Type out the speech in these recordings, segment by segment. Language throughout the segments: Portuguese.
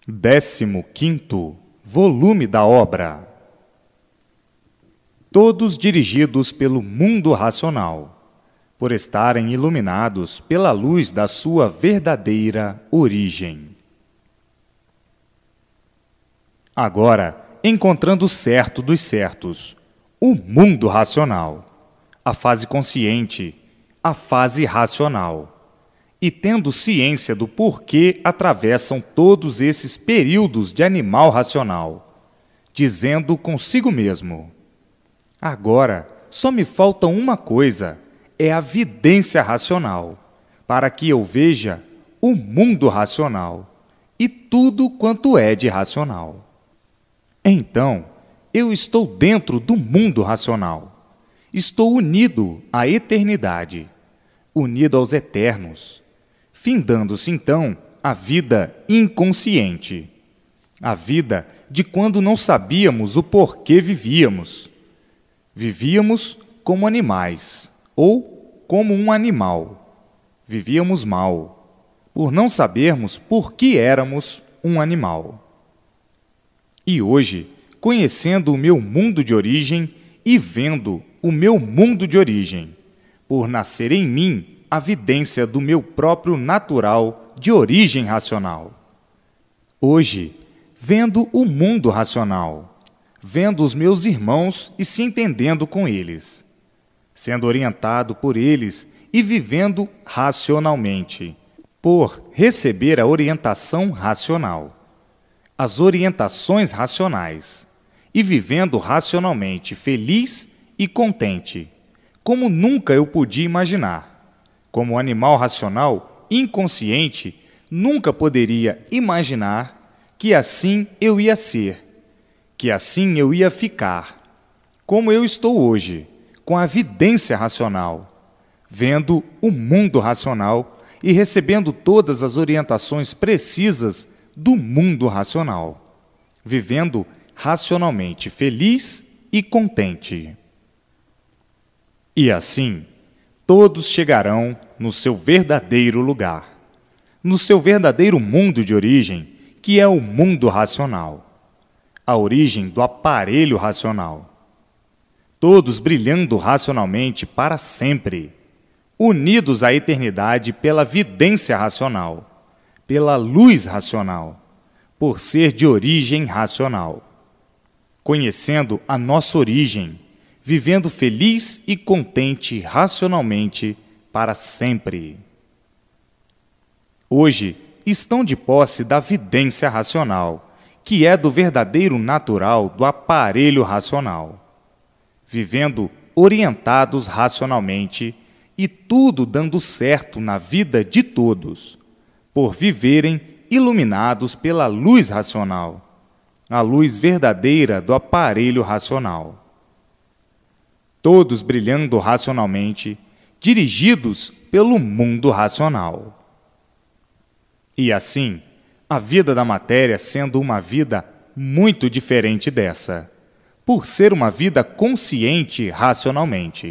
15º volume da obra. Todos dirigidos pelo mundo racional, por estarem iluminados pela luz da sua verdadeira origem. Agora, encontrando o certo dos certos, o mundo racional, a fase consciente, a fase racional, e tendo ciência do porquê atravessam todos esses períodos de animal racional, dizendo consigo mesmo: agora só me falta uma coisa, é a vidência racional, para que eu veja o mundo racional e tudo quanto é de racional. Então, eu estou dentro do mundo racional, estou unido à eternidade, unido aos eternos, findando-se então a vida inconsciente, a vida de quando não sabíamos o porquê vivíamos. Vivíamos como animais, ou como um animal. Vivíamos mal, por não sabermos por que éramos um animal. E hoje, conhecendo o meu mundo de origem e vendo o meu mundo de origem, por nascer em mim a vidência do meu próprio natural de origem racional. Hoje, vendo o mundo racional, vendo os meus irmãos e se entendendo com eles, sendo orientado por eles e vivendo racionalmente, por receber a orientação racional, as orientações racionais, e vivendo racionalmente feliz e contente, como nunca eu podia imaginar. Como animal racional, inconsciente, nunca poderia imaginar que assim eu ia ser, que assim eu ia ficar, como eu estou hoje, com a vidência racional, vendo o mundo racional e recebendo todas as orientações precisas do mundo racional, vivendo racionalmente feliz e contente. E assim, todos chegarão no seu verdadeiro lugar, no seu verdadeiro mundo de origem, que é o mundo racional, a origem do aparelho racional. Todos brilhando racionalmente para sempre, unidos à eternidade pela vidência racional, pela luz racional, por ser de origem racional, conhecendo a nossa origem, vivendo feliz e contente racionalmente para sempre. Hoje estão de posse da vidência racional, que é do verdadeiro natural do aparelho racional, vivendo orientados racionalmente e tudo dando certo na vida de todos, por viverem iluminados pela luz racional, a luz verdadeira do aparelho racional. Todos brilhando racionalmente, dirigidos pelo mundo racional. E assim, a vida da matéria sendo uma vida muito diferente dessa, por ser uma vida consciente racionalmente.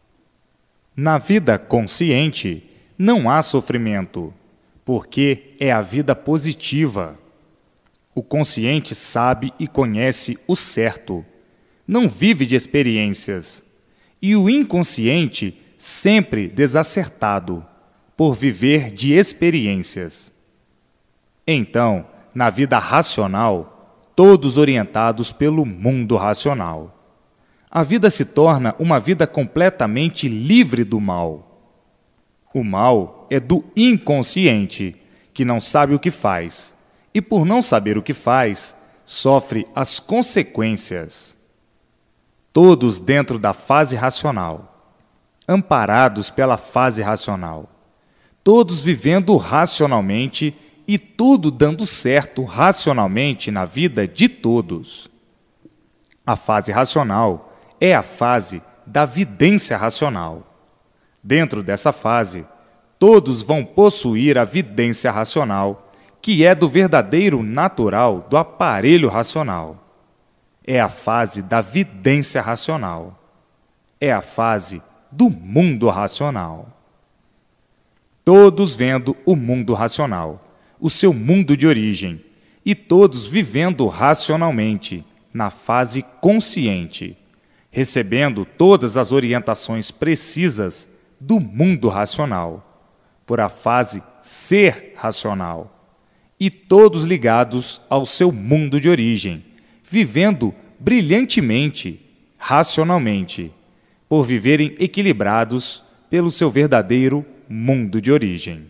Na vida consciente, não há sofrimento, porque é a vida positiva. O consciente sabe e conhece o certo, não vive de experiências. E o inconsciente sempre desacertado, por viver de experiências. Então, na vida racional, todos orientados pelo mundo racional, a vida se torna uma vida completamente livre do mal. O mal é do inconsciente, que não sabe o que faz, e por não saber o que faz, sofre as consequências. Todos dentro da fase racional, amparados pela fase racional, todos vivendo racionalmente e tudo dando certo racionalmente na vida de todos. A fase racional é a fase da vidência racional. Dentro dessa fase, todos vão possuir a vidência racional, que é do verdadeiro natural do aparelho racional. É a fase da vidência racional. É a fase do mundo racional. Todos vendo o mundo racional, o seu mundo de origem, e todos vivendo racionalmente, na fase consciente, recebendo todas as orientações precisas do mundo racional, por a fase ser racional, e todos ligados ao seu mundo de origem, vivendo brilhantemente, racionalmente, por viverem equilibrados pelo seu verdadeiro mundo de origem.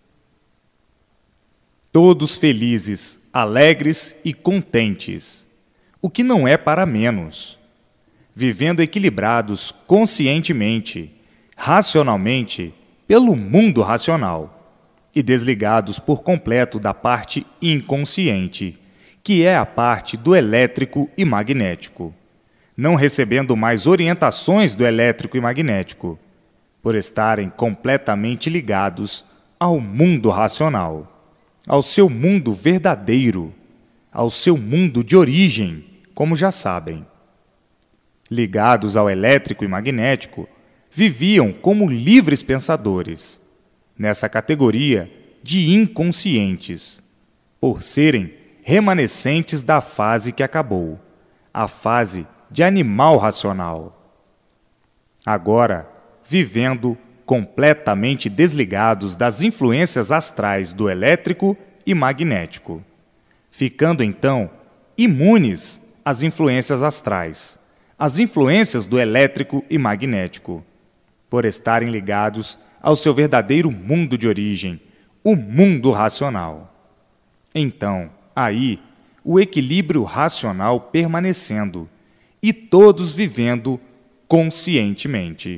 Todos felizes, alegres e contentes, o que não é para menos, vivendo equilibrados conscientemente, racionalmente, pelo mundo racional, e desligados por completo da parte inconsciente, que é a parte do elétrico e magnético, não recebendo mais orientações do elétrico e magnético, por estarem completamente ligados ao mundo racional, ao seu mundo verdadeiro, ao seu mundo de origem, como já sabem. Ligados ao elétrico e magnético, viviam como livres pensadores, nessa categoria de inconscientes, por serem remanescentes da fase que acabou, a fase de animal racional. Agora, vivendo completamente desligados das influências astrais do elétrico e magnético, ficando então imunes às influências astrais, às influências do elétrico e magnético, por estarem ligados ao seu verdadeiro mundo de origem, o mundo racional. Então, aí, o equilíbrio racional permanecendo e todos vivendo conscientemente.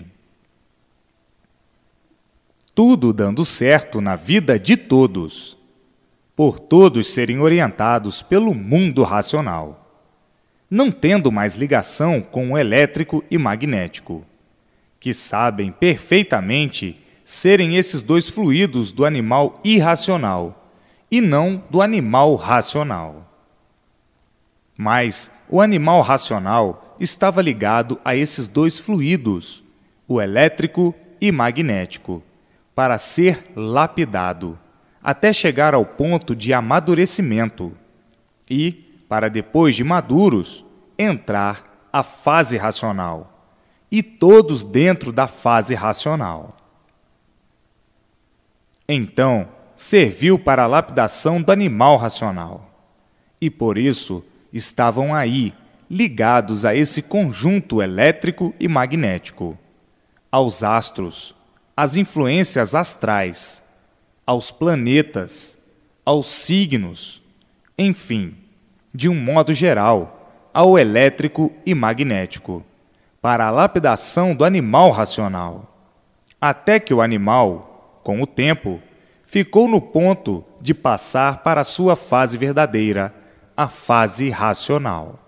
Tudo dando certo na vida de todos, por todos serem orientados pelo mundo racional, não tendo mais ligação com o elétrico e magnético, que sabem perfeitamente serem esses dois fluidos do animal irracional e não do animal racional. Mas o animal racional estava ligado a esses dois fluidos, o elétrico e magnético, para ser lapidado, até chegar ao ponto de amadurecimento e, para depois de maduros, entrar a fase racional, e todos dentro da fase racional. Então, serviu para a lapidação do animal racional, e por isso estavam aí, ligados a esse conjunto elétrico e magnético, aos astros, às influências astrais, aos planetas, aos signos, enfim, de um modo geral, ao elétrico e magnético, para a lapidação do animal racional, até que o animal, com o tempo, ficou no ponto de passar para a sua fase verdadeira, a fase racional.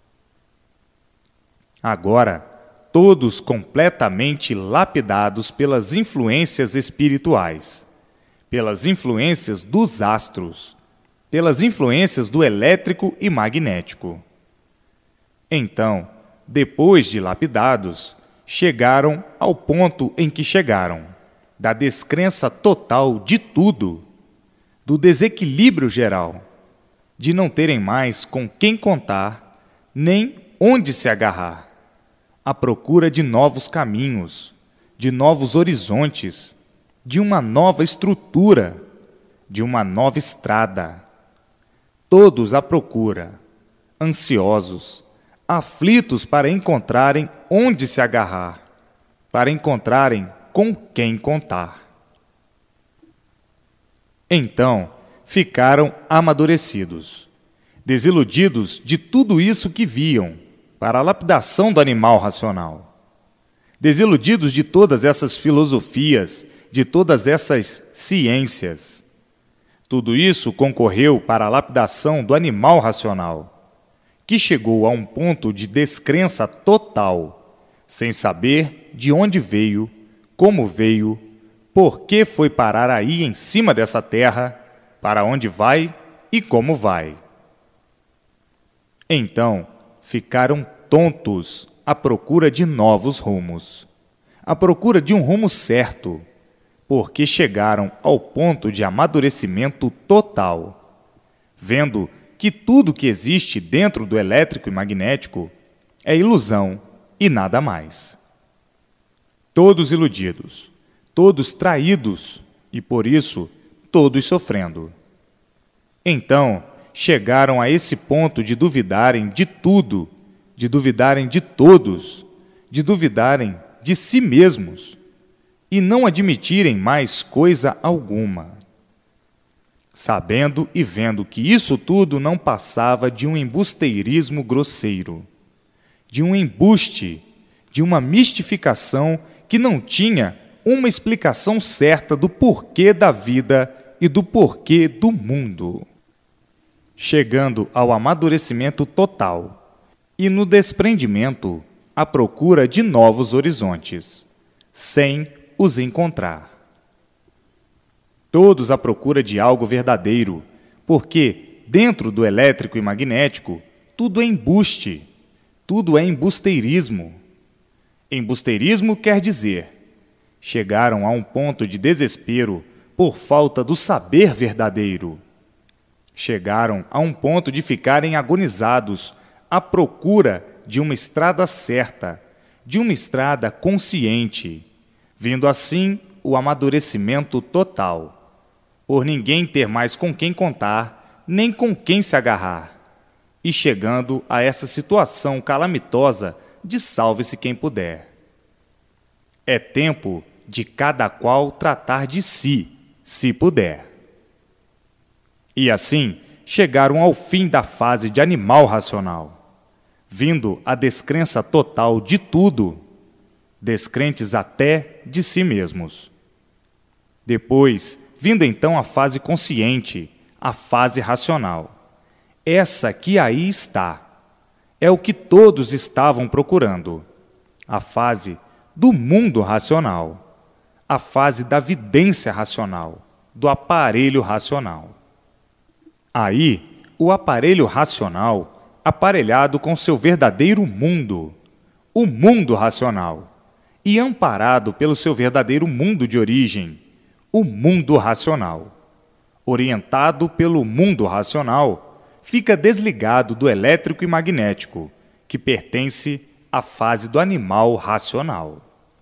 Agora, todos completamente lapidados pelas influências espirituais, pelas influências dos astros, pelas influências do elétrico e magnético. Então, depois de lapidados, chegaram ao ponto em que chegaram, da descrença total de tudo, do desequilíbrio geral, de não terem mais com quem contar, nem onde se agarrar, à procura de novos caminhos, de novos horizontes, de uma nova estrutura, de uma nova estrada. Todos à procura, ansiosos, aflitos para encontrarem onde se agarrar, para encontrarem com quem contar. Então, ficaram amadurecidos, desiludidos de tudo isso que viam, para a lapidação do animal racional, desiludidos de todas essas filosofias, de todas essas ciências. Tudo isso concorreu para a lapidação do animal racional, que chegou a um ponto de descrença total, sem saber de onde veio, como veio, por que foi parar aí em cima dessa terra, para onde vai e como vai. Então, ficaram tontos à procura de novos rumos, à procura de um rumo certo, porque chegaram ao ponto de amadurecimento total, vendo que tudo que existe dentro do elétrico e magnético é ilusão e nada mais. Todos iludidos, todos traídos e, por isso, todos sofrendo. Então, chegaram a esse ponto de duvidarem de tudo, de duvidarem de todos, de duvidarem de si mesmos e não admitirem mais coisa alguma. Sabendo e vendo que isso tudo não passava de um embusteirismo grosseiro, de um embuste, de uma mistificação que não tinha uma explicação certa do porquê da vida e do porquê do mundo. Chegando ao amadurecimento total e no desprendimento à procura de novos horizontes, sem os encontrar. Todos à procura de algo verdadeiro, porque, dentro do elétrico e magnético, tudo é embuste, tudo é embusteirismo. Embusteirismo quer dizer, chegaram a um ponto de desespero por falta do saber verdadeiro. Chegaram a um ponto de ficarem agonizados à procura de uma estrada certa, de uma estrada consciente, vindo assim o amadurecimento total, por ninguém ter mais com quem contar, nem com quem se agarrar, e chegando a essa situação calamitosa de salve-se quem puder. É tempo de cada qual tratar de si, se puder. E assim, chegaram ao fim da fase de animal racional, vindo a descrença total de tudo, descrentes até de si mesmos. Depois, vindo então a fase consciente, a fase racional. Essa que aí está, é o que todos estavam procurando, a fase do mundo racional, a fase da vidência racional, do aparelho racional. Aí, o aparelho racional, aparelhado com seu verdadeiro mundo, o mundo racional, e amparado pelo seu verdadeiro mundo de origem, o mundo racional, orientado pelo mundo racional, fica desligado do elétrico e magnético, que pertence à fase do animal racional.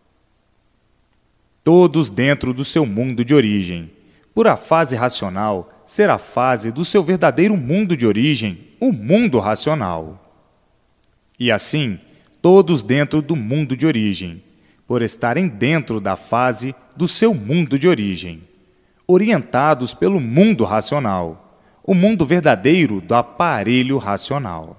Todos dentro do seu mundo de origem, por a fase racional ser a fase do seu verdadeiro mundo de origem, o mundo racional. E assim, todos dentro do mundo de origem, por estarem dentro da fase do seu mundo de origem, orientados pelo mundo racional, o mundo verdadeiro do aparelho racional.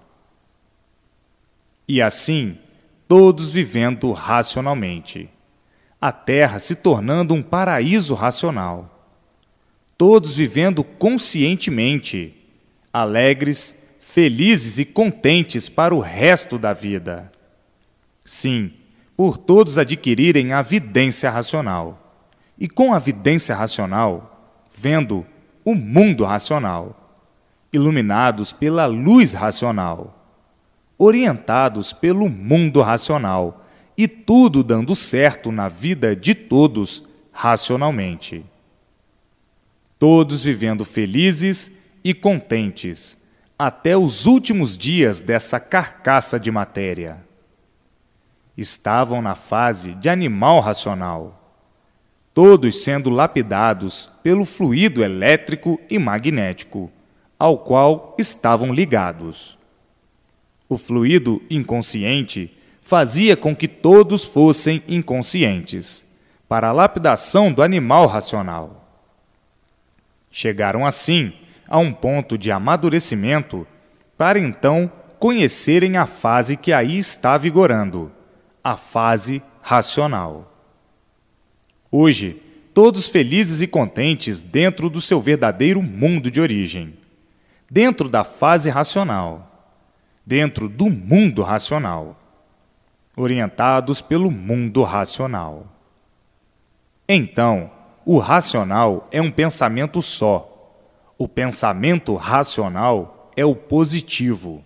E assim, todos vivendo racionalmente, a Terra se tornando um paraíso racional, todos vivendo conscientemente, alegres, felizes e contentes para o resto da vida. Sim, por todos adquirirem a vidência racional, e com a vidência racional, vendo o mundo racional, iluminados pela luz racional, orientados pelo mundo racional, e tudo dando certo na vida de todos racionalmente. Todos vivendo felizes e contentes até os últimos dias dessa carcaça de matéria. Estavam na fase de animal racional, todos sendo lapidados pelo fluido elétrico e magnético, ao qual estavam ligados. O fluido inconsciente fazia com que todos fossem inconscientes, para a lapidação do animal racional. Chegaram assim a um ponto de amadurecimento para então conhecerem a fase que aí está vigorando, a fase racional. Hoje, todos felizes e contentes dentro do seu verdadeiro mundo de origem, dentro da fase racional, dentro do mundo racional, orientados pelo mundo racional. Então, o racional é um pensamento só. O pensamento racional é o positivo.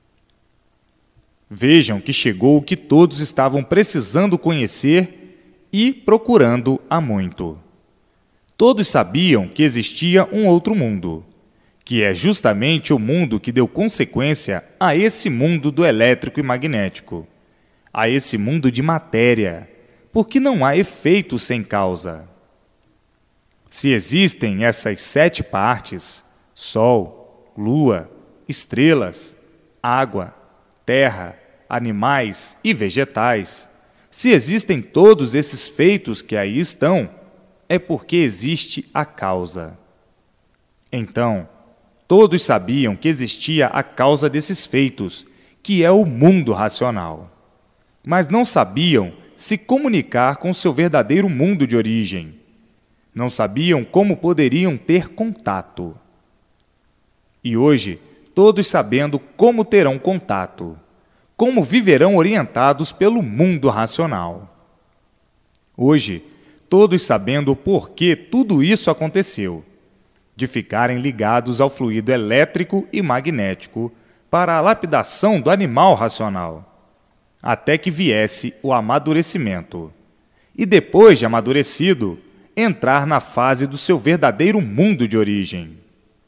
Vejam que chegou o que todos estavam precisando conhecer e procurando há muito. Todos sabiam que existia um outro mundo, que é justamente o mundo que deu consequência a esse mundo do elétrico e magnético, a esse mundo de matéria, porque não há efeito sem causa. Se existem essas 7 partes, Sol, Lua, estrelas, água, terra, animais e vegetais, se existem todos esses feitos que aí estão, é porque existe a causa. Então, todos sabiam que existia a causa desses feitos, que é o mundo racional. Mas não sabiam se comunicar com seu verdadeiro mundo de origem. Não sabiam como poderiam ter contato. E hoje, todos sabendo como terão contato, como viverão orientados pelo mundo racional. Hoje, todos sabendo o porquê tudo isso aconteceu, de ficarem ligados ao fluido elétrico e magnético para a lapidação do animal racional, até que viesse o amadurecimento, e depois de amadurecido, entrar na fase do seu verdadeiro mundo de origem.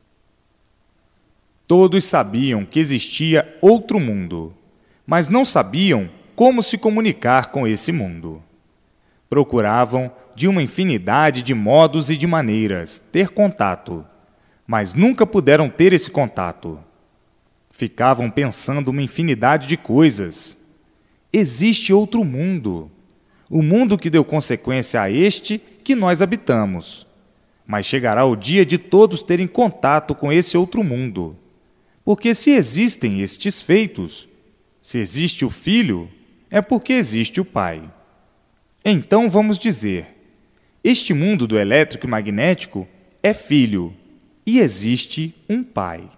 Todos sabiam que existia outro mundo, mas não sabiam como se comunicar com esse mundo. Procuravam, de uma infinidade de modos e de maneiras, ter contato, mas nunca puderam ter esse contato. Ficavam pensando uma infinidade de coisas. Existe outro mundo, o mundo que deu consequência a este que nós habitamos. Mas chegará o dia de todos terem contato com esse outro mundo. Porque se existem estes feitos, se existe o Filho, é porque existe o Pai. Então vamos dizer, este mundo do elétrico e magnético é filho e existe um Pai.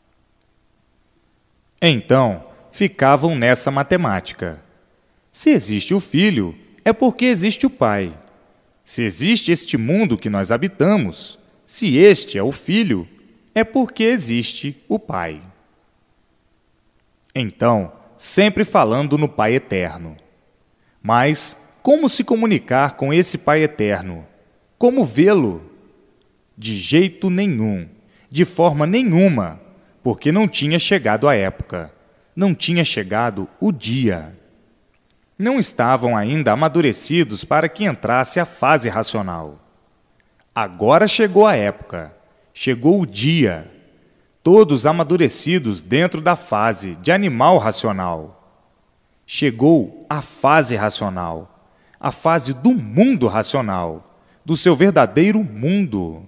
Então ficavam nessa matemática. Se existe o Filho, é porque existe o Pai. Se existe este mundo que nós habitamos, se este é o Filho, é porque existe o Pai. Então, sempre falando no Pai Eterno. Mas como se comunicar com esse Pai Eterno? Como vê-lo? De jeito nenhum, de forma nenhuma, porque não tinha chegado a época, não tinha chegado o dia. Não estavam ainda amadurecidos para que entrasse a fase racional. Agora chegou a época, chegou o dia, todos amadurecidos dentro da fase de animal racional. Chegou a fase racional, a fase do mundo racional, do seu verdadeiro mundo.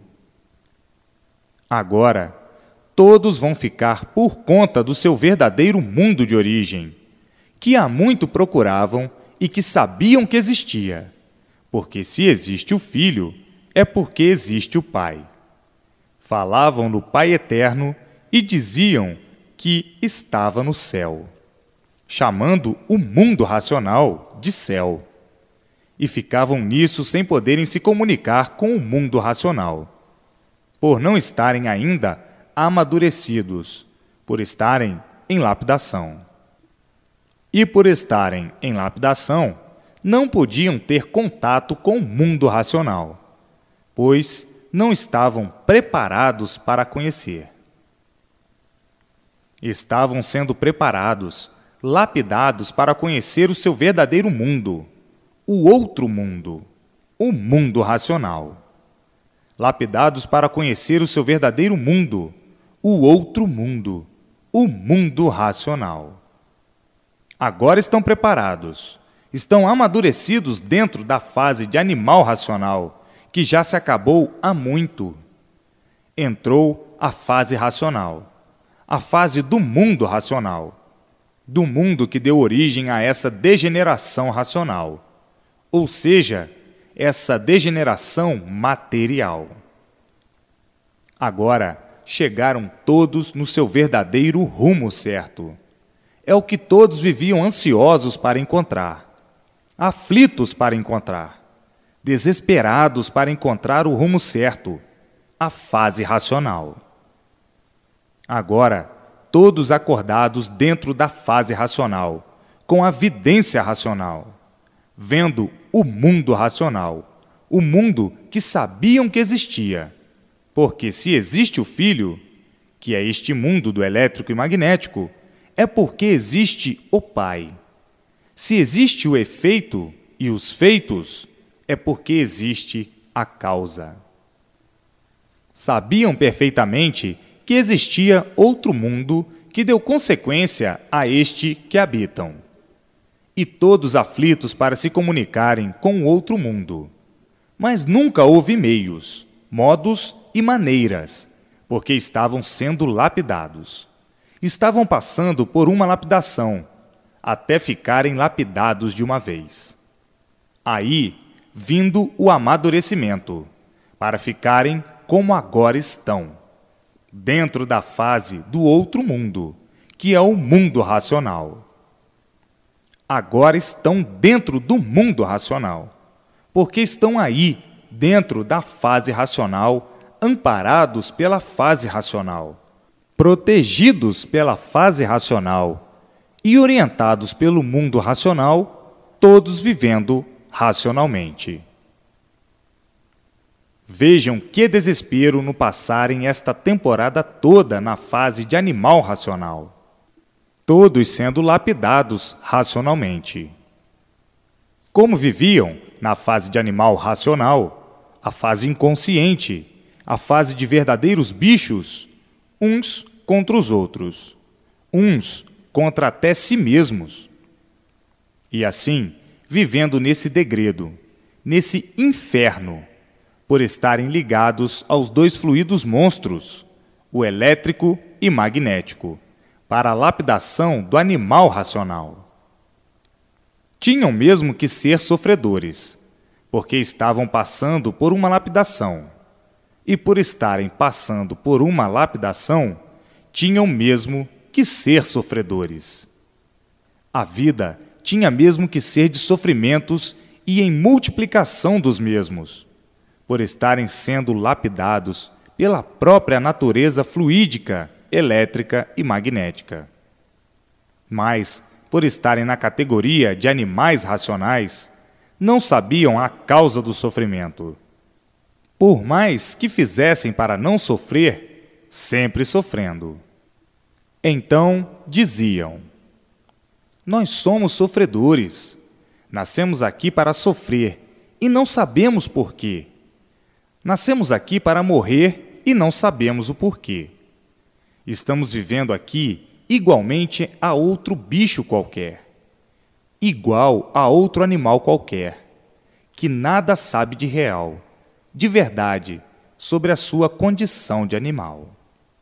Agora, todos vão ficar por conta do seu verdadeiro mundo de origem, que há muito procuravam e que sabiam que existia, porque se existe o Filho, é porque existe o Pai. Falavam no Pai Eterno e diziam que estava no céu, chamando o mundo racional de céu. E ficavam nisso sem poderem se comunicar com o mundo racional, por não estarem ainda amadurecidos, por estarem em lapidação. E por estarem em lapidação, não podiam ter contato com o mundo racional, pois não estavam preparados para conhecer. Estavam sendo preparados, lapidados para conhecer o seu verdadeiro mundo, o outro mundo, o mundo racional. Lapidados para conhecer o seu verdadeiro mundo, o outro mundo, o mundo racional. Agora estão preparados, estão amadurecidos dentro da fase de animal racional, que já se acabou há muito. Entrou a fase racional, a fase do mundo racional, do mundo que deu origem a essa degeneração racional, ou seja, essa degeneração material. Agora chegaram todos no seu verdadeiro rumo certo. É o que todos viviam ansiosos para encontrar, aflitos para encontrar, desesperados para encontrar o rumo certo, a fase racional. Agora, todos acordados dentro da fase racional, com a vidência racional, vendo o mundo racional, o mundo que sabiam que existia, porque se existe o Filho, que é este mundo do elétrico e magnético, é porque existe o Pai. Se existe o efeito e os feitos, é porque existe a causa. Sabiam perfeitamente que existia outro mundo que deu consequência a este que habitam, e todos aflitos para se comunicarem com o outro mundo. Mas nunca houve meios, modos e maneiras, porque estavam sendo lapidados. Estavam passando por uma lapidação, até ficarem lapidados de uma vez. Aí, vindo o amadurecimento, para ficarem como agora estão, dentro da fase do outro mundo, que é o mundo racional. Agora estão dentro do mundo racional, porque estão aí, dentro da fase racional, amparados pela fase racional, protegidos pela fase racional e orientados pelo mundo racional, todos vivendo racionalmente. Vejam que desespero no passarem esta temporada toda na fase de animal racional, todos sendo lapidados racionalmente. Como viviam na fase de animal racional, a fase inconsciente, a fase de verdadeiros bichos, uns contra os outros, uns contra até si mesmos. E assim, vivendo nesse degredo, nesse inferno, por estarem ligados aos dois fluidos monstros, o elétrico e magnético, para a lapidação do animal racional. Tinham mesmo que ser sofredores, porque estavam passando por uma lapidação. E por estarem passando por uma lapidação, tinham mesmo que ser sofredores. A vida tinha mesmo que ser de sofrimentos e em multiplicação dos mesmos, por estarem sendo lapidados pela própria natureza fluídica, elétrica e magnética. Mas, por estarem na categoria de animais racionais, não sabiam a causa do sofrimento. Por mais que fizessem para não sofrer, sempre sofrendo. Então diziam: nós somos sofredores, nascemos aqui para sofrer e não sabemos por quê. Nascemos aqui para morrer e não sabemos o porquê. Estamos vivendo aqui igualmente a outro bicho qualquer, igual a outro animal qualquer, que nada sabe de real, de verdade, sobre a sua condição de animal.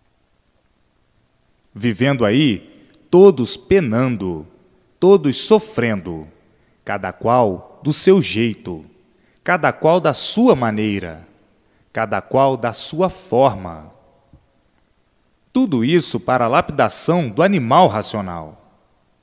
Vivendo aí, todos penando, todos sofrendo, cada qual do seu jeito, cada qual da sua maneira, cada qual da sua forma. Tudo isso para a lapidação do animal racional.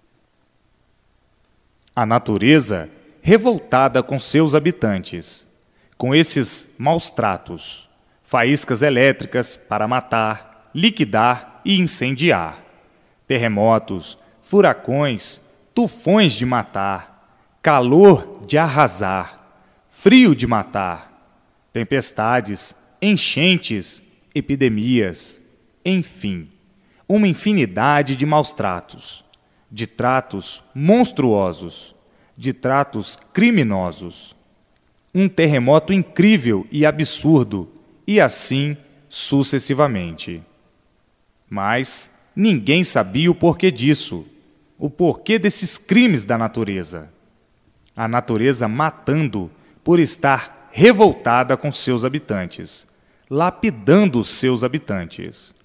A natureza revoltada com seus habitantes, com esses maus tratos, faíscas elétricas para matar, liquidar e incendiar, terremotos, furacões, tufões de matar, calor de arrasar, frio de matar, tempestades, enchentes, epidemias, enfim, uma infinidade de maus tratos, de tratos monstruosos, de tratos criminosos, um terremoto incrível e absurdo, e assim sucessivamente. Mas ninguém sabia o porquê disso, o porquê desses crimes da natureza. A natureza matando por estar revoltada com seus habitantes, lapidando os seus habitantes.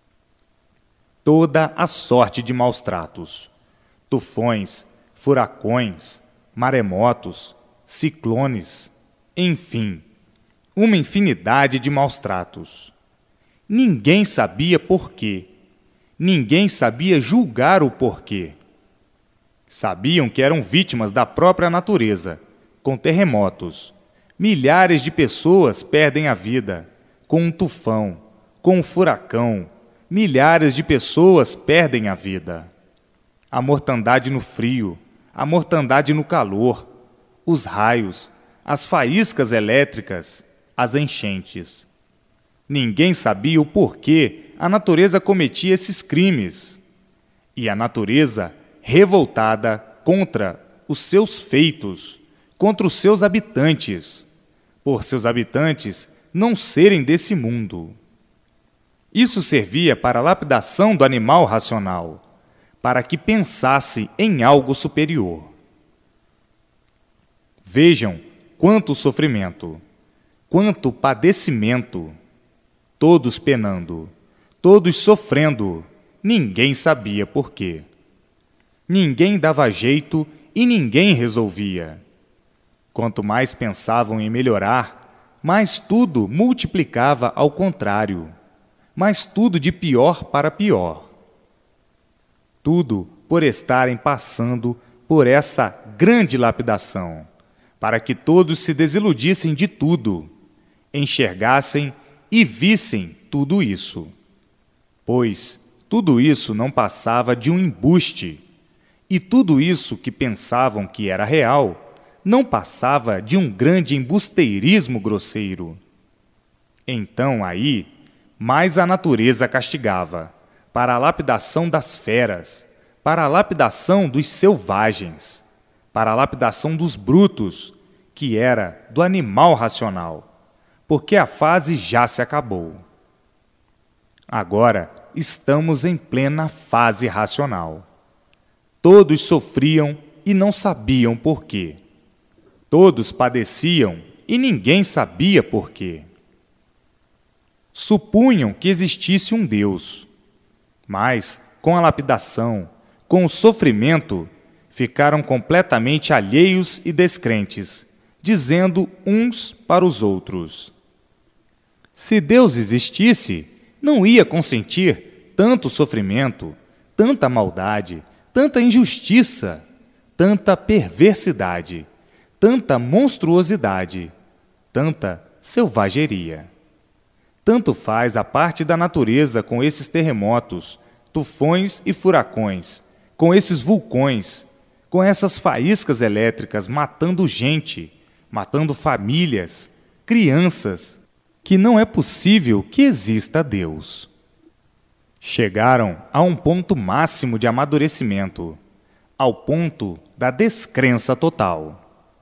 Toda a sorte de maus tratos, tufões, furacões, maremotos, ciclones, enfim, uma infinidade de maus tratos. Ninguém sabia porquê, ninguém sabia julgar o porquê. Sabiam que eram vítimas da própria natureza, com terremotos. Milhares de pessoas perdem a vida com um tufão, com um furacão. Milhares de pessoas perdem a vida. A mortandade no frio, a mortandade no calor, os raios, as faíscas elétricas, as enchentes. Ninguém sabia o porquê a natureza cometia esses crimes. E a natureza, revoltada contra os seus feitos, contra os seus habitantes, por seus habitantes não serem desse mundo. Isso servia para a lapidação do animal racional, para que pensasse em algo superior. Vejam quanto sofrimento, quanto padecimento, todos penando, todos sofrendo, ninguém sabia por quê. Ninguém dava jeito e ninguém resolvia. Quanto mais pensavam em melhorar, mais tudo multiplicava ao contrário, mais tudo de pior para pior. Tudo por estarem passando por essa grande lapidação, para que todos se desiludissem de tudo, enxergassem e vissem tudo isso. Pois tudo isso não passava de um embuste, e tudo isso que pensavam que era real não passava de um grande embusteirismo grosseiro. Então aí, mais a natureza castigava, para a lapidação das feras, para a lapidação dos selvagens, para a lapidação dos brutos, que era do animal racional, porque a fase já se acabou. Agora estamos em plena fase racional. Todos sofriam e não sabiam por quê. Todos padeciam e ninguém sabia por quê. Supunham que existisse um Deus, mas, com a lapidação, com o sofrimento, ficaram completamente alheios e descrentes, dizendo uns para os outros: se Deus existisse, não ia consentir tanto sofrimento, tanta maldade, tanta injustiça, tanta perversidade, tanta monstruosidade, tanta selvageria. Tanto faz a parte da natureza com esses terremotos, tufões e furacões, com esses vulcões, com essas faíscas elétricas matando gente, matando famílias, crianças, que não é possível que exista Deus. Chegaram a um ponto máximo de amadurecimento, ao ponto da descrença total.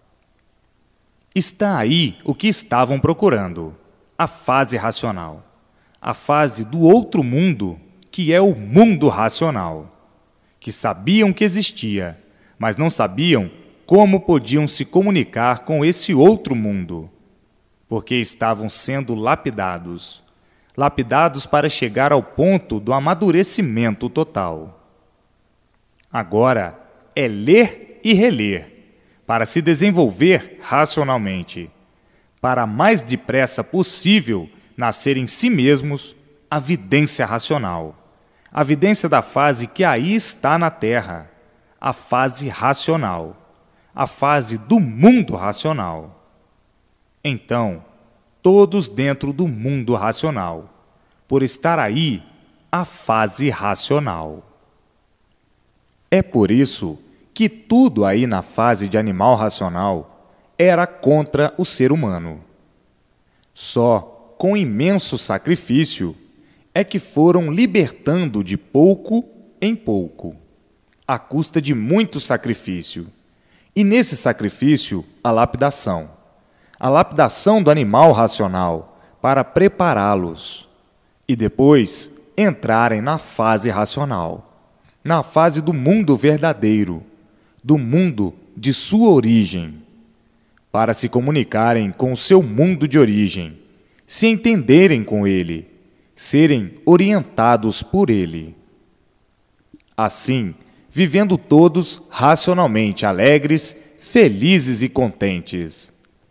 Está aí o que estavam procurando, a fase racional, a fase do outro mundo, que é o mundo racional, que sabiam que existia, mas não sabiam como podiam se comunicar com esse outro mundo, porque estavam sendo lapidados, lapidados para chegar ao ponto do amadurecimento total. Agora é ler e reler, para se desenvolver racionalmente, para mais depressa possível nascer em si mesmos a vidência racional, a vidência da fase que aí está na Terra, a fase racional, a fase do mundo racional. Então, todos dentro do mundo racional, por estar aí a fase racional. É por isso que tudo aí na fase de animal racional era contra o ser humano. Só com imenso sacrifício é que foram libertando de pouco em pouco, à custa de muito sacrifício. E nesse sacrifício, a lapidação do animal racional para prepará-los e depois entrarem na fase racional, na fase do mundo verdadeiro, do mundo de sua origem, para se comunicarem com o seu mundo de origem, se entenderem com ele, serem orientados por ele. Assim, vivendo todos racionalmente alegres, felizes e contentes.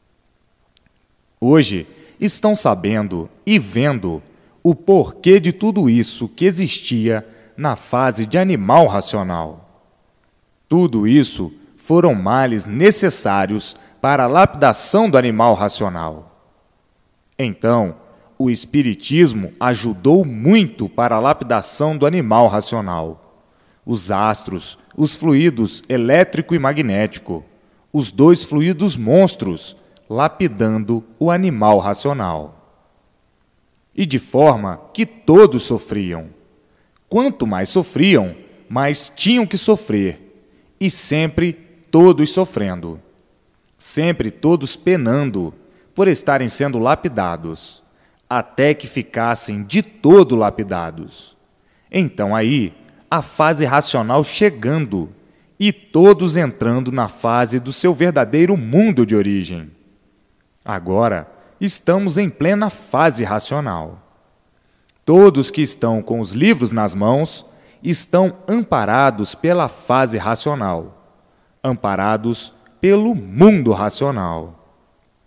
Hoje estão sabendo e vendo o porquê de tudo isso que existia na fase de animal racional. Tudo isso foram males necessários para a lapidação do animal racional. Então, o Espiritismo ajudou muito para a lapidação do animal racional. Os astros, os fluidos elétrico e magnético, os dois fluidos monstros, lapidando o animal racional. e de forma que todos sofriam. Quanto mais sofriam, mais tinham que sofrer, e sempre todos sofrendo. Sempre todos penando por estarem sendo lapidados, até que ficassem de todo lapidados. Então aí, a fase racional chegando, e todos entrando na fase do seu verdadeiro mundo de origem. Agora, estamos em plena fase racional. Todos que estão com os livros nas mãos estão amparados pela fase racional, amparados pelo mundo racional,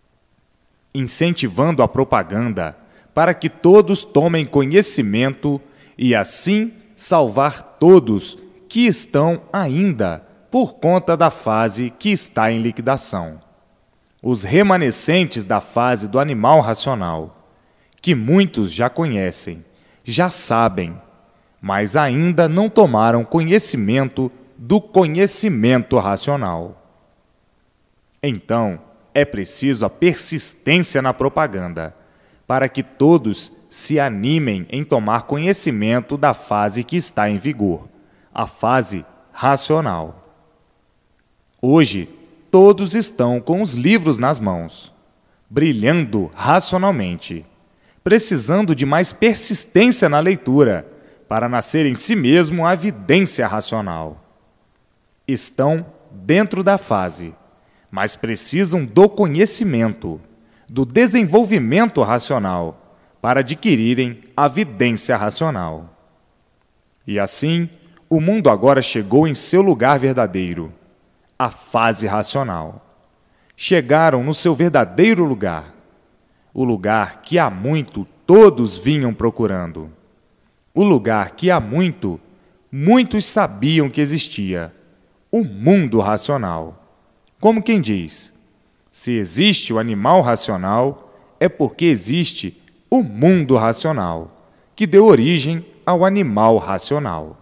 incentivando a propaganda para que todos tomem conhecimento e assim salvar todos que estão ainda por conta da fase que está em liquidação. Os remanescentes da fase do animal racional, que muitos já conhecem, já sabem, mas ainda não tomaram conhecimento do conhecimento racional. Então, é preciso a persistência na propaganda, para que todos se animem em tomar conhecimento da fase que está em vigor, a fase racional. Hoje, todos estão com os livros nas mãos, brilhando racionalmente, precisando de mais persistência na leitura para nascer em si mesmo a evidência racional. Estão dentro da fase, mas precisam do conhecimento, do desenvolvimento racional, para adquirirem a evidência racional. E assim, o mundo agora chegou em seu lugar verdadeiro, a fase racional. Chegaram no seu verdadeiro lugar, o lugar que há muito todos vinham procurando, o lugar que há muito muitos sabiam que existia, o mundo racional. Como quem diz, se existe o animal racional, é porque existe o mundo racional, que deu origem ao animal racional.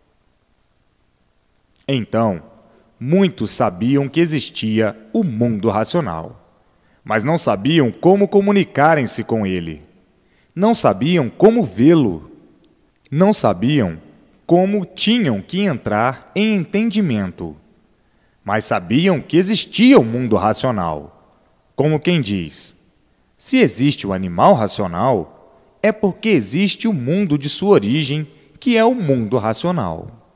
Então, muitos sabiam que existia o mundo racional, mas não sabiam como comunicarem-se com ele. Não sabiam como vê-lo. Não sabiam como tinham que entrar em entendimento. Mas sabiam que existia o mundo racional. Como quem diz, se existe o animal racional, é porque existe o mundo de sua origem, que é o mundo racional.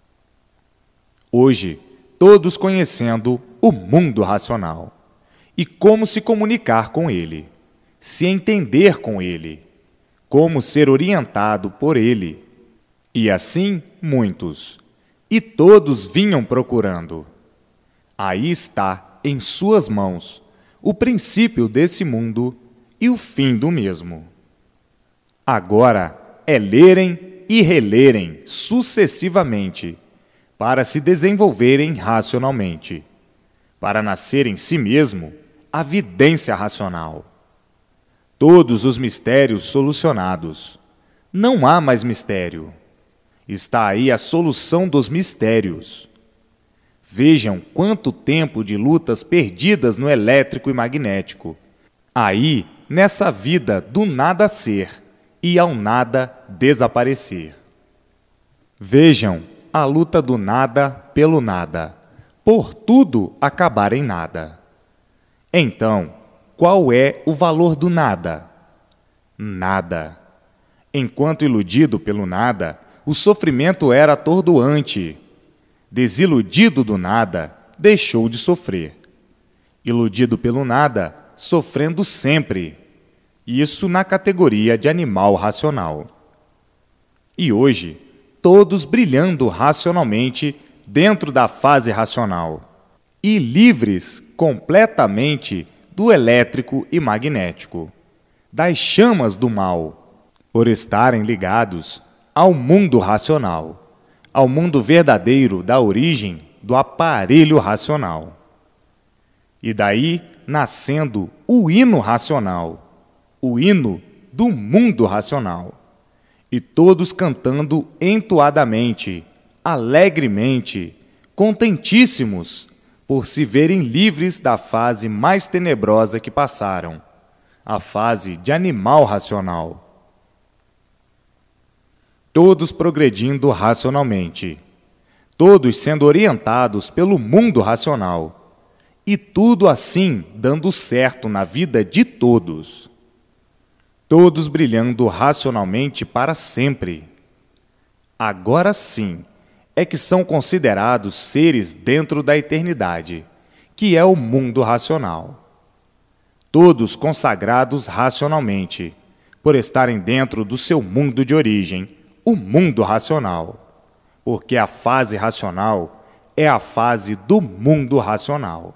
Hoje, todos conhecendo o mundo racional e como se comunicar com ele, se entender com ele, como ser orientado por ele. E assim muitos, e todos vinham procurando. Aí está, em suas mãos, o princípio desse mundo e o fim do mesmo. Agora é lerem e relerem sucessivamente, para se desenvolverem racionalmente, para nascer em si mesmo a evidência racional. Todos os mistérios solucionados. Não há mais mistério. Está aí a solução dos mistérios. Vejam quanto tempo de lutas perdidas no elétrico e magnético. Aí, nessa vida do nada ser e ao nada desaparecer. Vejam a luta do nada pelo nada, por tudo acabar em nada. Então, qual é o valor do nada? Nada. Enquanto iludido pelo nada, o sofrimento era atordoante. Desiludido do nada, deixou de sofrer. Iludido pelo nada, sofrendo sempre. Isso na categoria de animal racional. E hoje, todos brilhando racionalmente dentro da fase racional e livres completamente do elétrico e magnético, das chamas do mal, por estarem ligados ao mundo racional, ao mundo verdadeiro da origem do aparelho racional. E daí nascendo o hino racional, o hino do mundo racional. E todos cantando entoadamente, alegremente, contentíssimos, por se verem livres da fase mais tenebrosa que passaram, a fase de animal racional. todos progredindo racionalmente, todos sendo orientados pelo mundo racional, e tudo assim dando certo na vida de todos. Todos brilhando racionalmente para sempre. Agora sim é que são considerados seres dentro da eternidade, que é o mundo racional. Todos consagrados racionalmente, por estarem dentro do seu mundo de origem, o mundo racional, porque a fase racional é a fase do mundo racional.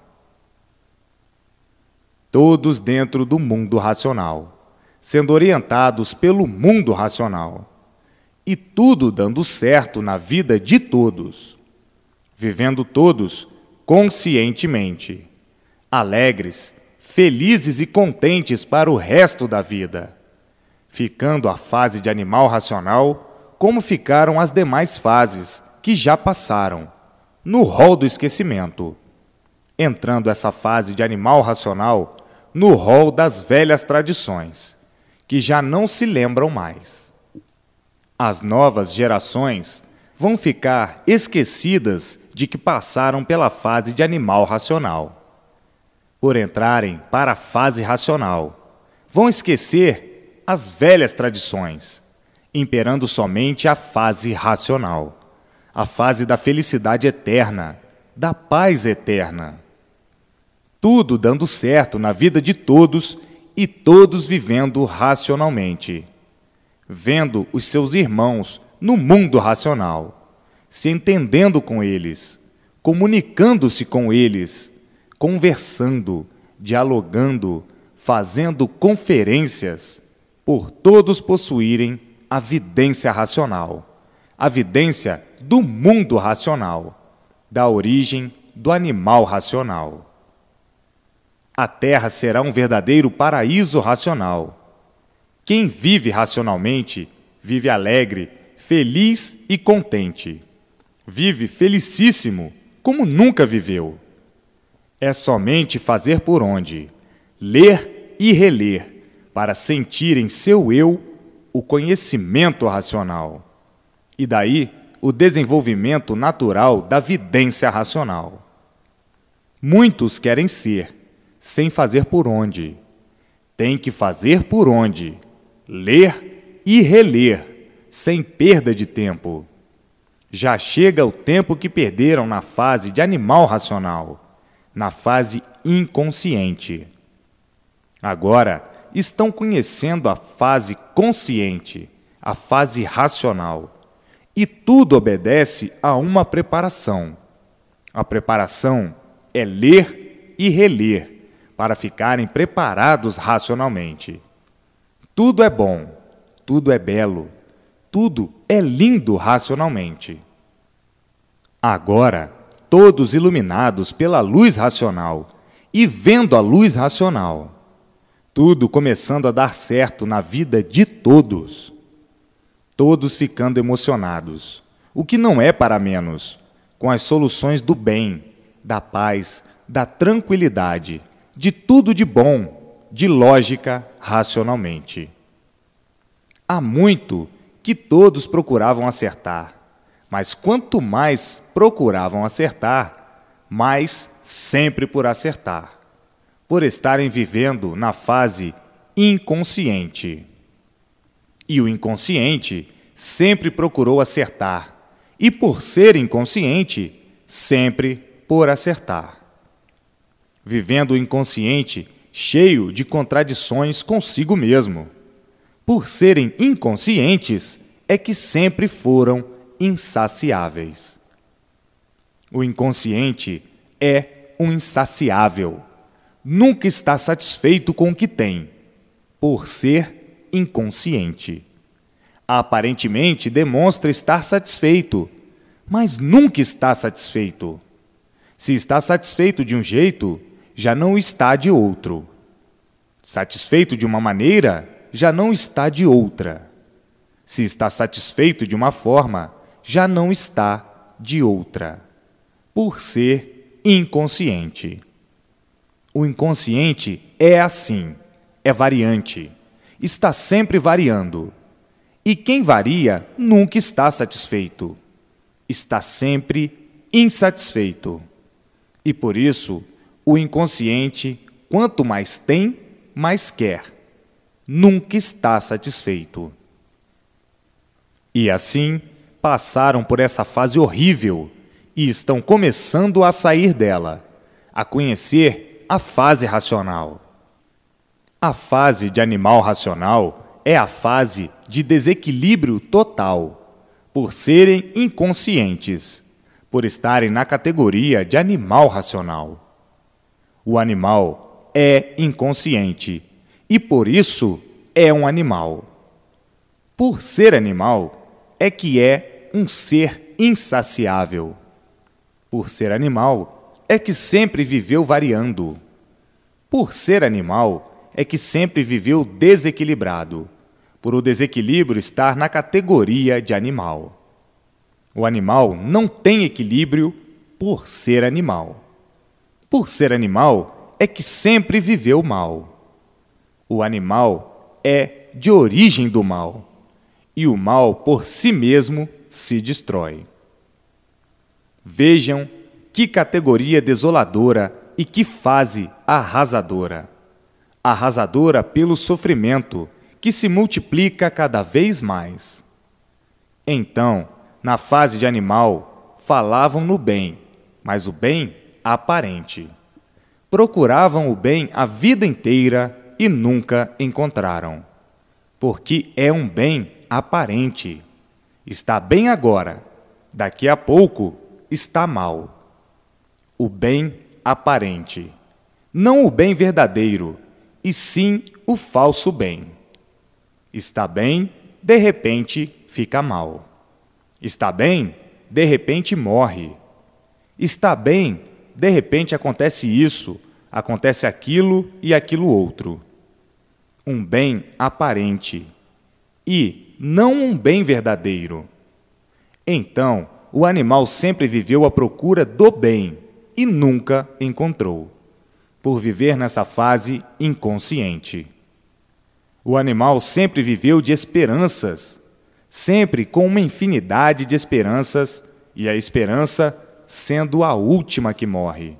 Todos dentro do mundo racional, sendo orientados pelo mundo racional, e tudo dando certo na vida de todos, vivendo todos conscientemente, alegres, felizes e contentes para o resto da vida, ficando a fase de animal racional como ficaram as demais fases que já passaram, no rol do esquecimento, entrando essa fase de animal racional no rol das velhas tradições, que já não se lembram mais. As novas gerações vão ficar esquecidas de que passaram pela fase de animal racional. Por entrarem para a fase racional, vão esquecer as velhas tradições, imperando somente a fase racional, a fase da felicidade eterna, da paz eterna. Tudo dando certo na vida de todos e todos vivendo racionalmente, vendo os seus irmãos no mundo racional, se entendendo com eles, comunicando-se com eles, conversando, dialogando, fazendo conferências, por todos possuírem a vidência racional, a vidência do mundo racional, da origem do animal racional. A Terra será um verdadeiro paraíso racional. Quem vive racionalmente, vive alegre, feliz e contente. Vive felicíssimo, como nunca viveu. É somente fazer por onde, ler e reler, para sentir em seu eu o conhecimento racional, e daí o desenvolvimento natural da vidência racional. Muitos querem ser, sem fazer por onde. Tem que fazer por onde, ler e reler, sem perda de tempo. Já chega o tempo que perderam na fase de animal racional, na fase inconsciente. Agora estão conhecendo a fase consciente, a fase racional, e tudo obedece a uma preparação. A preparação é ler e reler, para ficarem preparados racionalmente. Tudo é bom, tudo é belo, tudo é lindo racionalmente. Agora, todos iluminados pela luz racional e vendo a luz racional, tudo começando a dar certo na vida de todos. Todos ficando emocionados, o que não é para menos, com as soluções do bem, da paz, da tranquilidade, de tudo de bom, de lógica, racionalmente. Há muito que todos procuravam acertar, mas quanto mais procuravam acertar, mais sempre por acertar, por estarem vivendo na fase inconsciente. E o inconsciente sempre procurou acertar, e por ser inconsciente, sempre por acertar. Vivendo o inconsciente cheio de contradições consigo mesmo. Por serem inconscientes, é que sempre foram insaciáveis. O inconsciente é um insaciável. Nunca está satisfeito com o que tem, por ser inconsciente. Aparentemente demonstra estar satisfeito, mas nunca está satisfeito. Se está satisfeito de um jeito, já não está de outro. Satisfeito de uma maneira, já não está de outra. Se está satisfeito de uma forma, já não está de outra, por ser inconsciente. O inconsciente é assim, é variante, está sempre variando. E quem varia nunca está satisfeito. Está sempre insatisfeito. E por isso, o inconsciente, quanto mais tem, mais quer. Nunca está satisfeito. E assim, passaram por essa fase horrível e estão começando a sair dela, a conhecer a fase racional. A fase de animal racional é a fase de desequilíbrio total, por serem inconscientes, por estarem na categoria de animal racional. O animal é inconsciente e, por isso, é um animal. Por ser animal, é que é um ser insaciável. Por ser animal, é que sempre viveu variando. Por ser animal, é que sempre viveu desequilibrado, por o desequilíbrio estar na categoria de animal. O animal não tem equilíbrio por ser animal. Por ser animal, é que sempre viveu mal. O animal é de origem do mal, e o mal por si mesmo se destrói. Vejam que categoria desoladora e que fase arrasadora. Arrasadora pelo sofrimento, que se multiplica cada vez mais. Então, na fase de animal, falavam no bem, mas o bem aparente. Procuravam o bem a vida inteira e nunca encontraram. Porque é um bem aparente. Está bem agora, daqui a pouco está mal. O bem aparente. Não o bem verdadeiro, e sim o falso bem. Está bem, de repente fica mal. Está bem, de repente morre. Está bem, de repente acontece isso, acontece aquilo e aquilo outro. Um bem aparente e não um bem verdadeiro. Então, o animal sempre viveu à procura do bem e nunca encontrou, por viver nessa fase inconsciente. O animal sempre viveu de esperanças, sempre com uma infinidade de esperanças, e a esperança sendo a última que morre.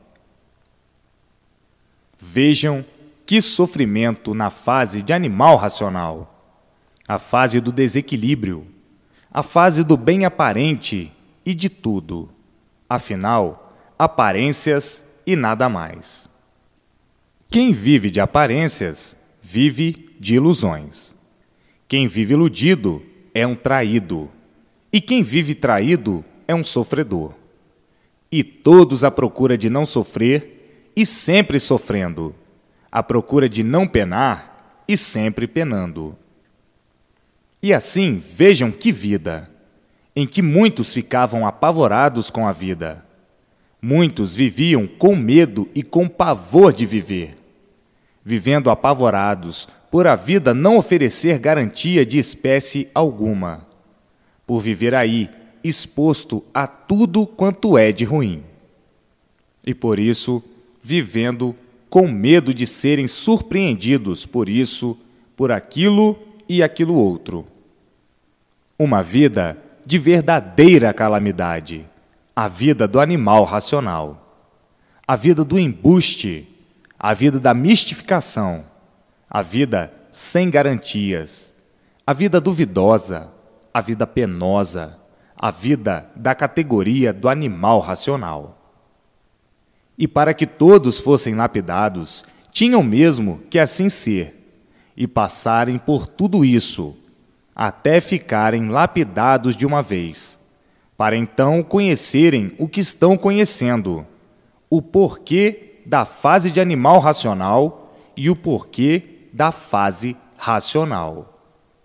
Vejam que sofrimento na fase de animal racional, a fase do desequilíbrio, a fase do bem aparente e de tudo. Afinal, aparências e nada mais. Quem vive de aparências, vive de ilusões. Quem vive iludido é um traído, e quem vive traído é um sofredor. E todos à procura de não sofrer e sempre sofrendo, à procura de não penar e sempre penando. E assim, vejam que vida, em que muitos ficavam apavorados com a vida. Muitos viviam com medo e com pavor de viver, vivendo apavorados por a vida não oferecer garantia de espécie alguma, por viver aí exposto a tudo quanto é de ruim. E por isso, vivendo com medo de serem surpreendidos por isso, por aquilo e aquilo outro. Uma vida de verdadeira calamidade, a vida do animal racional, a vida do embuste, a vida da mistificação, a vida sem garantias, a vida duvidosa, a vida penosa, a vida da categoria do animal racional. E para que todos fossem lapidados, tinham mesmo que assim ser, e passarem por tudo isso, até ficarem lapidados de uma vez, para então conhecerem o que estão conhecendo, o porquê da fase de animal racional e o porquê da fase racional.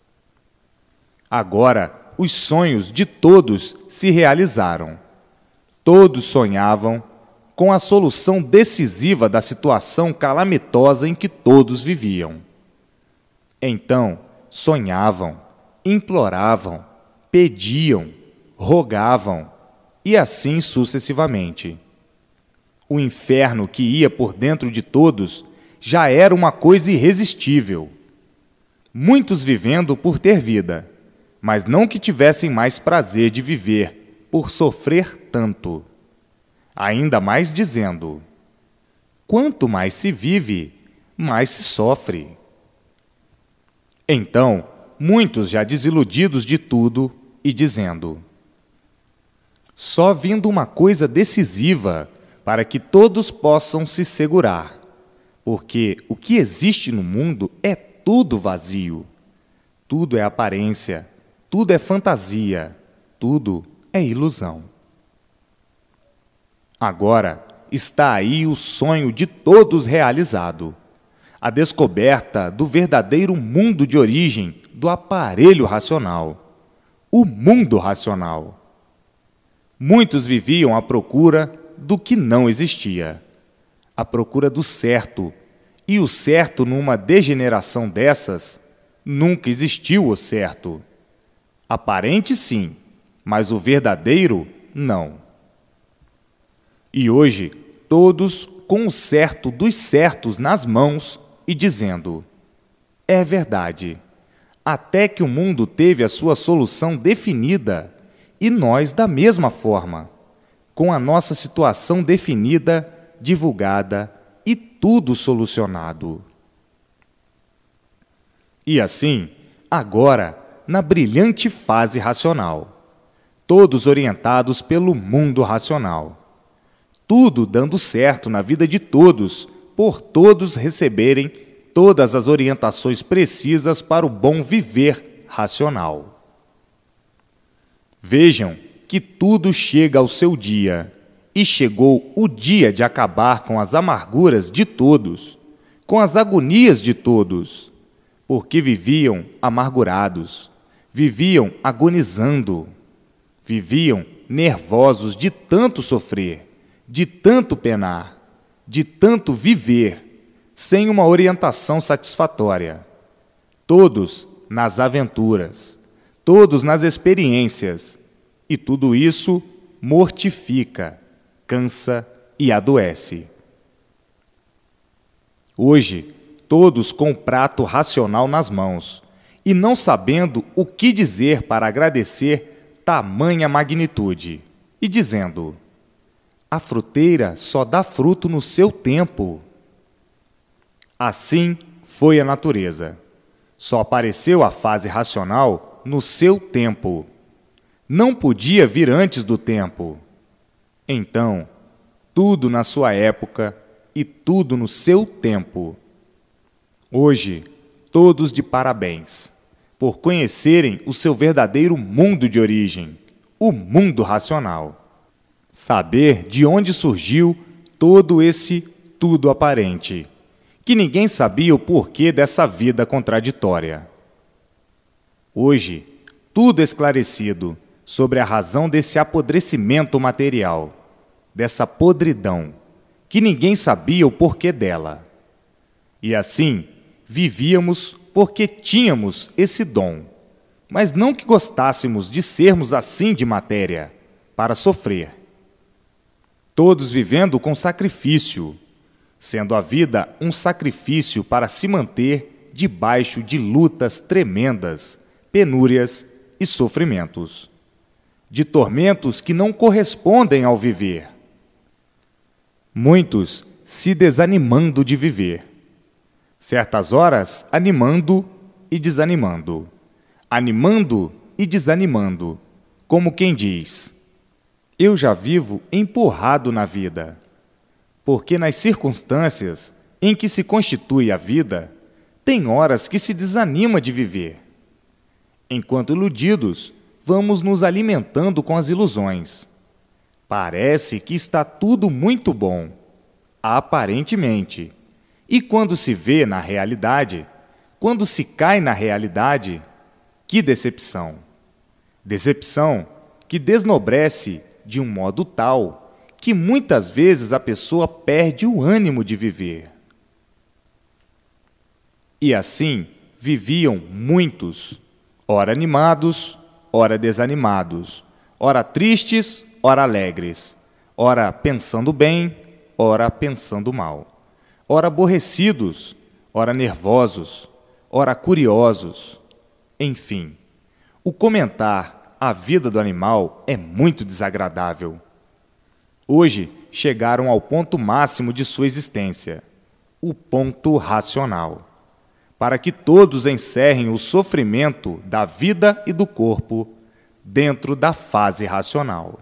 Agora, os sonhos de todos se realizaram. Todos sonhavam com a solução decisiva da situação calamitosa em que todos viviam. Então, sonhavam, imploravam, pediam, rogavam, e assim sucessivamente. O inferno que ia por dentro de todos já era uma coisa irresistível. Muitos vivendo por ter vida, mas não que tivessem mais prazer de viver, por sofrer tanto. Ainda mais dizendo: quanto mais se vive, mais se sofre. Então, muitos já desiludidos de tudo e dizendo: só vindo uma coisa decisiva para que todos possam se segurar, porque o que existe no mundo é tudo vazio, tudo é aparência, tudo é fantasia, tudo é ilusão. Agora está aí o sonho de todos realizado, a descoberta do verdadeiro mundo de origem do aparelho racional, o mundo racional. Muitos viviam à procura do que não existia, à procura do certo, e o certo, numa degeneração dessas, nunca existiu o certo. Aparente, sim, mas o verdadeiro, não. E hoje, todos com o certo dos certos nas mãos e dizendo: é verdade, até que o mundo teve a sua solução definida, e nós da mesma forma, com a nossa situação definida, divulgada e tudo solucionado. E assim, agora, na brilhante fase racional, todos orientados pelo mundo racional, tudo dando certo na vida de todos, por todos receberem todas as orientações precisas para o bom viver racional. Vejam que tudo chega ao seu dia, e chegou o dia de acabar com as amarguras de todos, com as agonias de todos, porque viviam amargurados, viviam agonizando, viviam nervosos de tanto sofrer, de tanto penar, de tanto viver, sem uma orientação satisfatória. Todos nas aventuras, todos nas experiências, e tudo isso mortifica, cansa e adoece. Hoje, todos com o prato racional nas mãos, e não sabendo o que dizer para agradecer tamanha magnitude, e dizendo: a fruteira só dá fruto no seu tempo. Assim foi a natureza. Só apareceu a fase racional no seu tempo. Não podia vir antes do tempo. Então, tudo na sua época e tudo no seu tempo. Hoje, todos de parabéns, por conhecerem o seu verdadeiro mundo de origem, o mundo racional. Saber de onde surgiu todo esse tudo aparente, que ninguém sabia o porquê dessa vida contraditória. Hoje, tudo esclarecido sobre a razão desse apodrecimento material, dessa podridão, que ninguém sabia o porquê dela. E assim, vivíamos porque tínhamos esse dom, mas não que gostássemos de sermos assim de matéria, para sofrer. Todos vivendo com sacrifício, sendo a vida um sacrifício para se manter debaixo de lutas tremendas, penúrias e sofrimentos, de tormentos que não correspondem ao viver. Muitos se desanimando de viver, certas horas animando e desanimando, animando e desanimando, como quem diz: eu já vivo empurrado na vida, porque nas circunstâncias em que se constitui a vida, tem horas que se desanima de viver. Enquanto iludidos, vamos nos alimentando com as ilusões. Parece que está tudo muito bom, aparentemente. E quando se vê na realidade, quando se cai na realidade, que decepção! Decepção que desnobrece de um modo tal que muitas vezes a pessoa perde o ânimo de viver. E assim viviam muitos, ora animados, ora desanimados, ora tristes, ora alegres, ora pensando bem, ora pensando mal, ora aborrecidos, ora nervosos, ora curiosos. Enfim, o comentar a vida do animal é muito desagradável. Hoje chegaram ao ponto máximo de sua existência, o ponto racional, para que todos encerrem o sofrimento da vida e do corpo dentro da fase racional.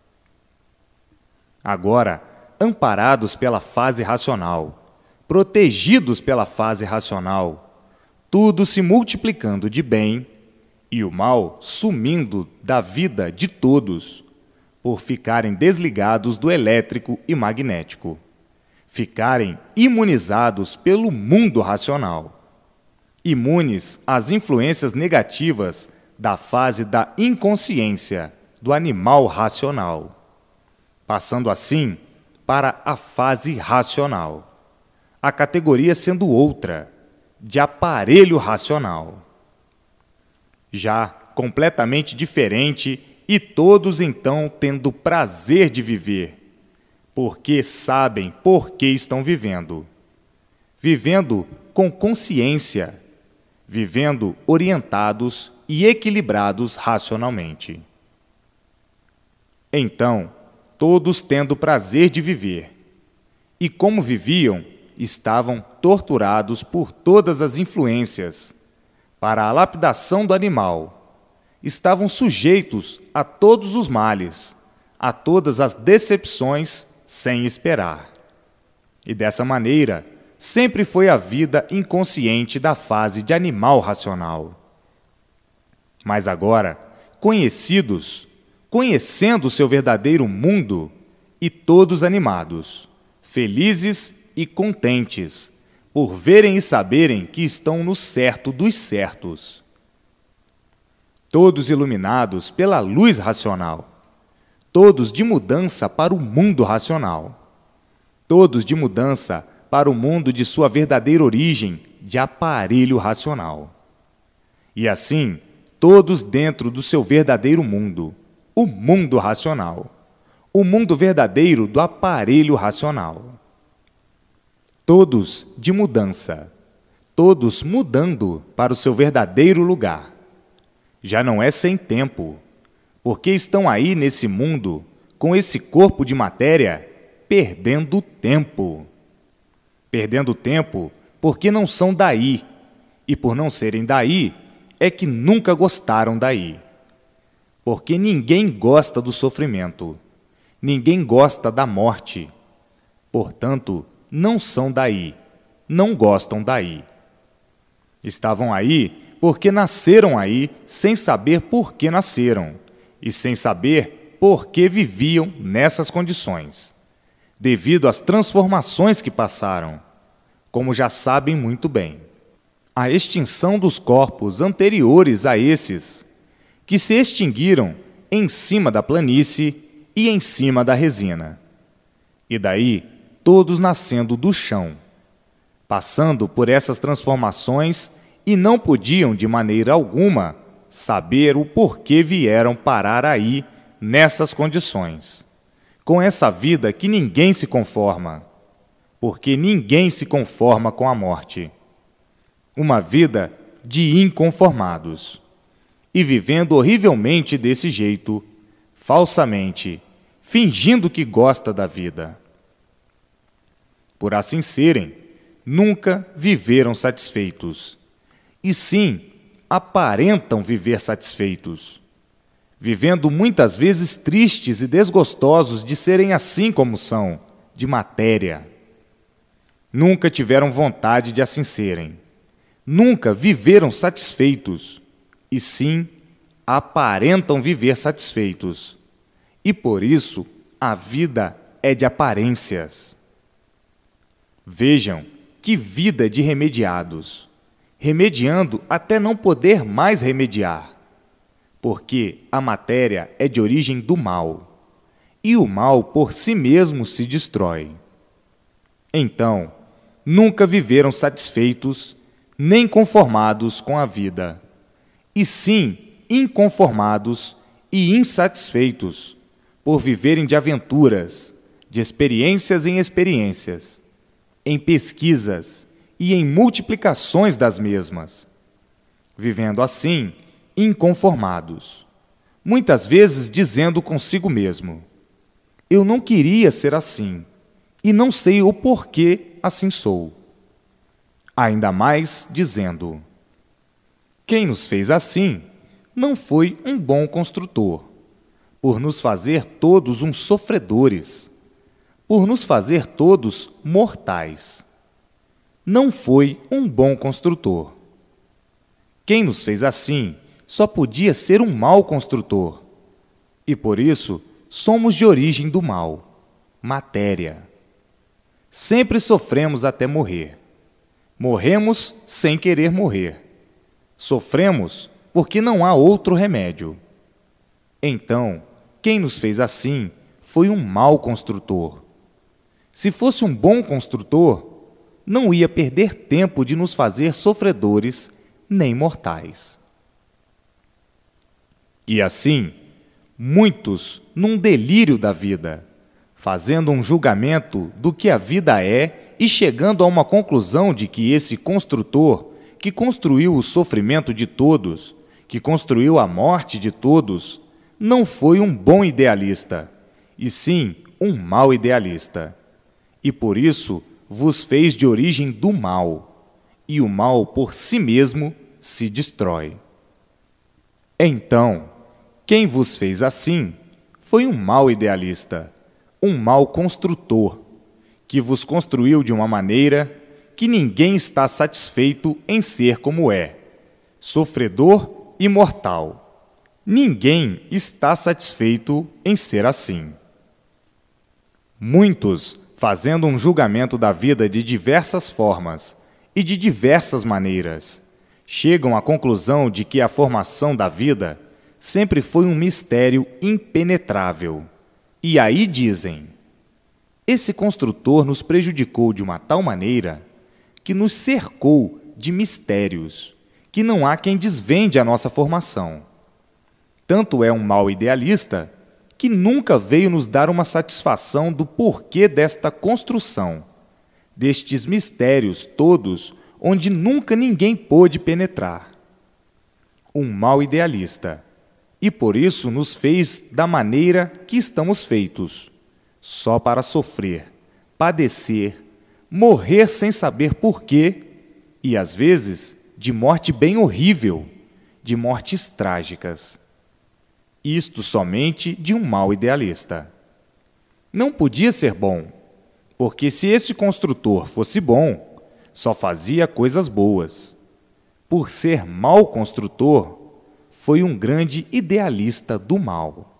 Agora, amparados pela fase racional, protegidos pela fase racional, tudo se multiplicando de bem e o mal sumindo da vida de todos, por ficarem desligados do elétrico e magnético, ficarem imunizados pelo mundo racional, imunes às influências negativas da fase da inconsciência do animal racional, passando assim para a fase racional, a categoria sendo outra, de aparelho racional. Já completamente diferente e todos então tendo prazer de viver, porque sabem por que estão vivendo. Vivendo com consciência, vivendo orientados e equilibrados racionalmente. Então, todos tendo prazer de viver, e como viviam, estavam torturados por todas as influências, para a lapidação do animal, estavam sujeitos a todos os males, a todas as decepções, sem esperar. E dessa maneira, sempre foi a vida inconsciente da fase de animal racional. Mas agora, conhecendo o seu verdadeiro mundo, e todos animados, felizes e contentes, por verem e saberem que estão no certo dos certos. Todos iluminados pela luz racional, todos de mudança para o mundo racional, todos de mudança para o mundo de sua verdadeira origem de aparelho racional. E assim, todos dentro do seu verdadeiro mundo, o mundo racional, o mundo verdadeiro do aparelho racional. Todos de mudança, todos mudando para o seu verdadeiro lugar. Já não é sem tempo, porque estão aí nesse mundo, com esse corpo de matéria, perdendo tempo. Perdendo tempo porque não são daí, e por não serem daí, é que nunca gostaram daí. Porque ninguém gosta do sofrimento, ninguém gosta da morte. Portanto, não são daí, não gostam daí. Estavam aí porque nasceram aí sem saber por que nasceram e sem saber por que viviam nessas condições, devido às transformações que passaram, como já sabem muito bem. A extinção dos corpos anteriores a esses, que se extinguiram em cima da planície e em cima da resina. E daí, todos nascendo do chão, passando por essas transformações e não podiam, de maneira alguma, saber o porquê vieram parar aí, nessas condições, com essa vida que ninguém se conforma, porque ninguém se conforma com a morte. Uma vida de inconformados, e vivendo horrivelmente desse jeito, falsamente, fingindo que gosta da vida. Por assim serem, nunca viveram satisfeitos, e sim aparentam viver satisfeitos, vivendo muitas vezes tristes e desgostosos de serem assim como são, de matéria. Nunca tiveram vontade de assim serem, nunca viveram satisfeitos, e sim aparentam viver satisfeitos, e por isso a vida é de aparências. Vejam que vida de remediados, remediando até não poder mais remediar, porque a matéria é de origem do mal, e o mal por si mesmo se destrói. Então, nunca viveram satisfeitos, nem conformados com a vida, e sim inconformados e insatisfeitos, por viverem de aventuras, de experiências em experiências, em pesquisas e em multiplicações das mesmas, vivendo assim inconformados, muitas vezes dizendo consigo mesmo: eu não queria ser assim, e não sei o porquê assim sou. Ainda mais dizendo: quem nos fez assim não foi um bom construtor, por nos fazer todos uns sofredores, por nos fazer todos mortais. Não foi um bom construtor. Quem nos fez assim só podia ser um mau construtor, e por isso somos de origem do mal, matéria. Sempre sofremos até morrer. Morremos sem querer morrer. Sofremos porque não há outro remédio. Então, quem nos fez assim foi um mau construtor. Se fosse um bom construtor, não ia perder tempo de nos fazer sofredores nem mortais. E assim, muitos, num delírio da vida, fazendo um julgamento do que a vida é e chegando a uma conclusão de que esse construtor, que construiu o sofrimento de todos, que construiu a morte de todos, não foi um bom idealista, e sim um mau idealista. E por isso vos fez de origem do mal, e o mal por si mesmo se destrói. Então, quem vos fez assim foi um mau idealista, um mau construtor, que vos construiu de uma maneira que ninguém está satisfeito em ser como é, sofredor e mortal. Ninguém está satisfeito em ser assim. Muitos, fazendo um julgamento da vida de diversas formas e de diversas maneiras, chegam à conclusão de que a formação da vida sempre foi um mistério impenetrável. E aí dizem: esse construtor nos prejudicou de uma tal maneira que nos cercou de mistérios, que não há quem desvende a nossa formação. Tanto é um mau idealista que nunca veio nos dar uma satisfação do porquê desta construção, destes mistérios todos onde nunca ninguém pôde penetrar. Um mau idealista, e por isso nos fez da maneira que estamos feitos, só para sofrer, padecer, morrer sem saber porquê, e às vezes de morte bem horrível, de mortes trágicas. Isto somente de um mau idealista. Não podia ser bom, porque se esse construtor fosse bom, só fazia coisas boas. Por ser mau construtor, foi um grande idealista do mal.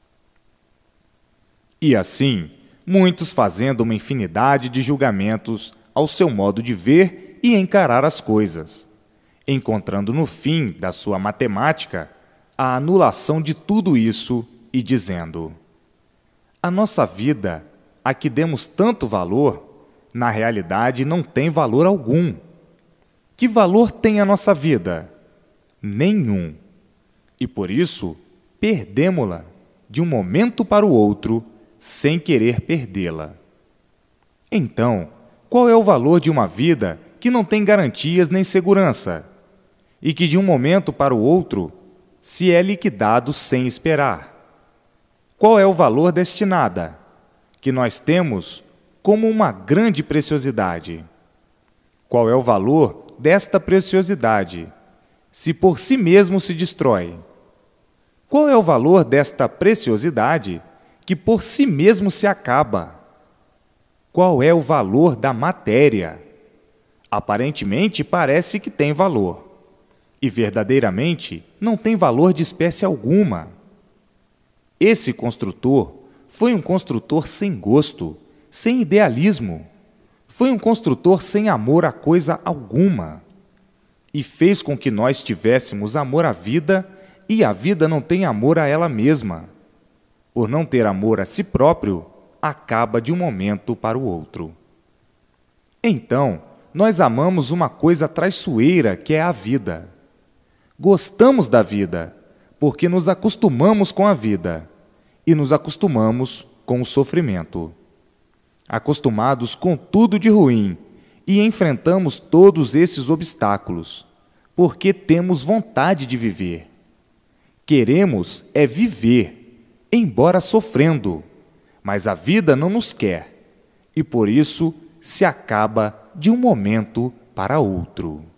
E assim, muitos fazendo uma infinidade de julgamentos ao seu modo de ver e encarar as coisas, encontrando no fim da sua matemática a anulação de tudo isso e dizendo: a nossa vida, a que demos tanto valor, na realidade não tem valor algum. Que valor tem a nossa vida? Nenhum. E por isso, perdemo-la de um momento para o outro, sem querer perdê-la. Então, qual é o valor de uma vida que não tem garantias nem segurança, e que de um momento para o outro se é liquidado sem esperar? Qual é o valor deste nada, que nós temos como uma grande preciosidade? Qual é o valor desta preciosidade, se por si mesmo se destrói? Qual é o valor desta preciosidade, que por si mesmo se acaba? Qual é o valor da matéria? Aparentemente parece que tem valor, e verdadeiramente não tem valor de espécie alguma. Esse construtor foi um construtor sem gosto, sem idealismo. Foi um construtor sem amor a coisa alguma. E fez com que nós tivéssemos amor à vida, e a vida não tem amor a ela mesma. Por não ter amor a si próprio, acaba de um momento para o outro. Então, nós amamos uma coisa traiçoeira que é a vida. Gostamos da vida, porque nos acostumamos com a vida, e nos acostumamos com o sofrimento. Acostumados com tudo de ruim, e enfrentamos todos esses obstáculos, porque temos vontade de viver, Queremos é viver, embora sofrendo, mas a vida não nos quer, e por isso se acaba de um momento para outro.